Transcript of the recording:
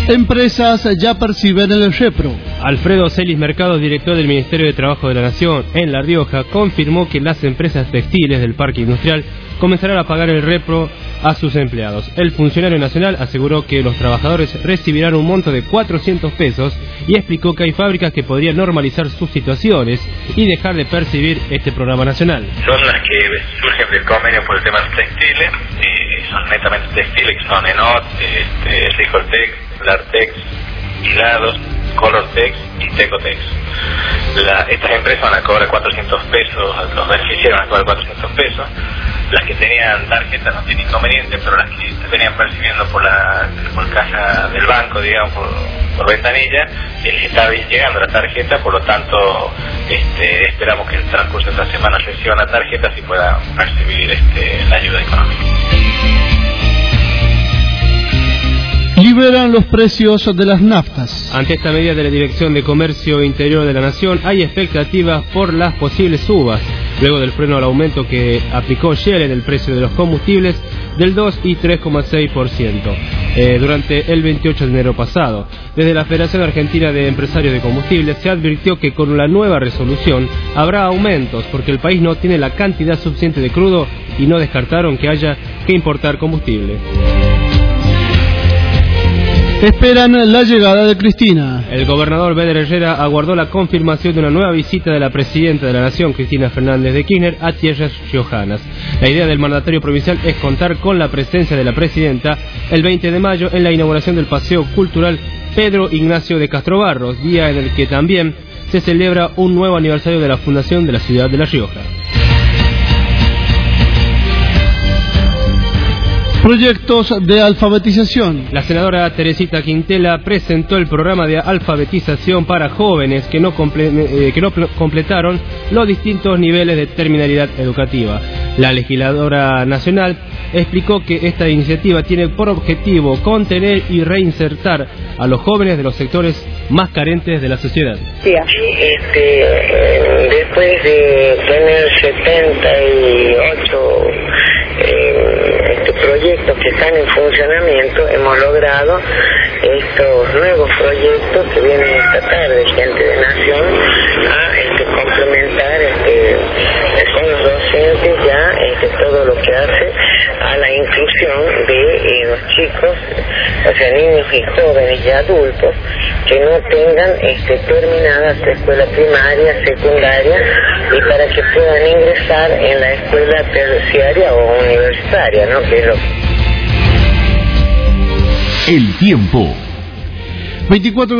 Empresas ya perciben el repro. Alfredo Celis Mercado, director del Ministerio de Trabajo de la Nación en La Rioja, confirmó que las empresas textiles del parque industrial comenzarán a pagar el repro a sus empleados. El funcionario nacional aseguró que los trabajadores recibirán un monto de 400 pesos y explicó que hay fábricas que podrían normalizar sus situaciones y dejar de percibir este programa nacional. Son las que surgen del convenio por el tema de textiles, son netamente textiles, que son Enot, Ricoltex, Lartex, Hilados, Colortex y Tecotex. Estas empresas van a cobrar 400 pesos, los beneficiarios van a cobrar 400 pesos. Las que tenían tarjeta no tienen inconveniente, pero las que se venían percibiendo por caja del banco, digamos, por ventanilla, les está llegando la tarjeta, por lo tanto esperamos que en el transcurso de esta semana reciban la tarjeta y puedan percibir la ayuda económica. Liberan los precios de las naftas. Ante esta medida de la Dirección de Comercio Interior de la Nación, hay expectativas por las posibles subas, luego del freno al aumento que aplicó Shell en el precio de los combustibles del 2 y 3,6% durante el 28 de enero pasado. Desde la Federación Argentina de Empresarios de Combustibles se advirtió que con la nueva resolución habrá aumentos porque el país no tiene la cantidad suficiente de crudo y no descartaron que haya que importar combustible. Esperan la llegada de Cristina. El gobernador Béder Herrera aguardó la confirmación de una nueva visita de la presidenta de la Nación, Cristina Fernández de Kirchner, a tierras riojanas. La idea del mandatario provincial es contar con la presencia de la presidenta el 20 de mayo en la inauguración del Paseo Cultural Pedro Ignacio de Castrobarros, día en el que también se celebra un nuevo aniversario de la fundación de la ciudad de La Rioja. Proyectos de alfabetización. La senadora Teresita Quintela presentó el programa de alfabetización para jóvenes que no completaron los distintos niveles de terminalidad educativa. La legisladora nacional explicó que esta iniciativa tiene por objetivo contener y reinsertar a los jóvenes de los sectores más carentes de la sociedad. Después de tener 78 proyectos que están en funcionamiento, hemos logrado estos nuevos proyectos que vienen esta tarde, gente de Nación, a complementar con los docentes ya todo lo que hace a la inclusión de los chicos, o sea, niños y jóvenes y adultos que no tengan terminada su escuela primaria, secundaria, y para que puedan ingresar en la escuela terciaria o universitaria, ¿no? Que es lo... El tiempo. 24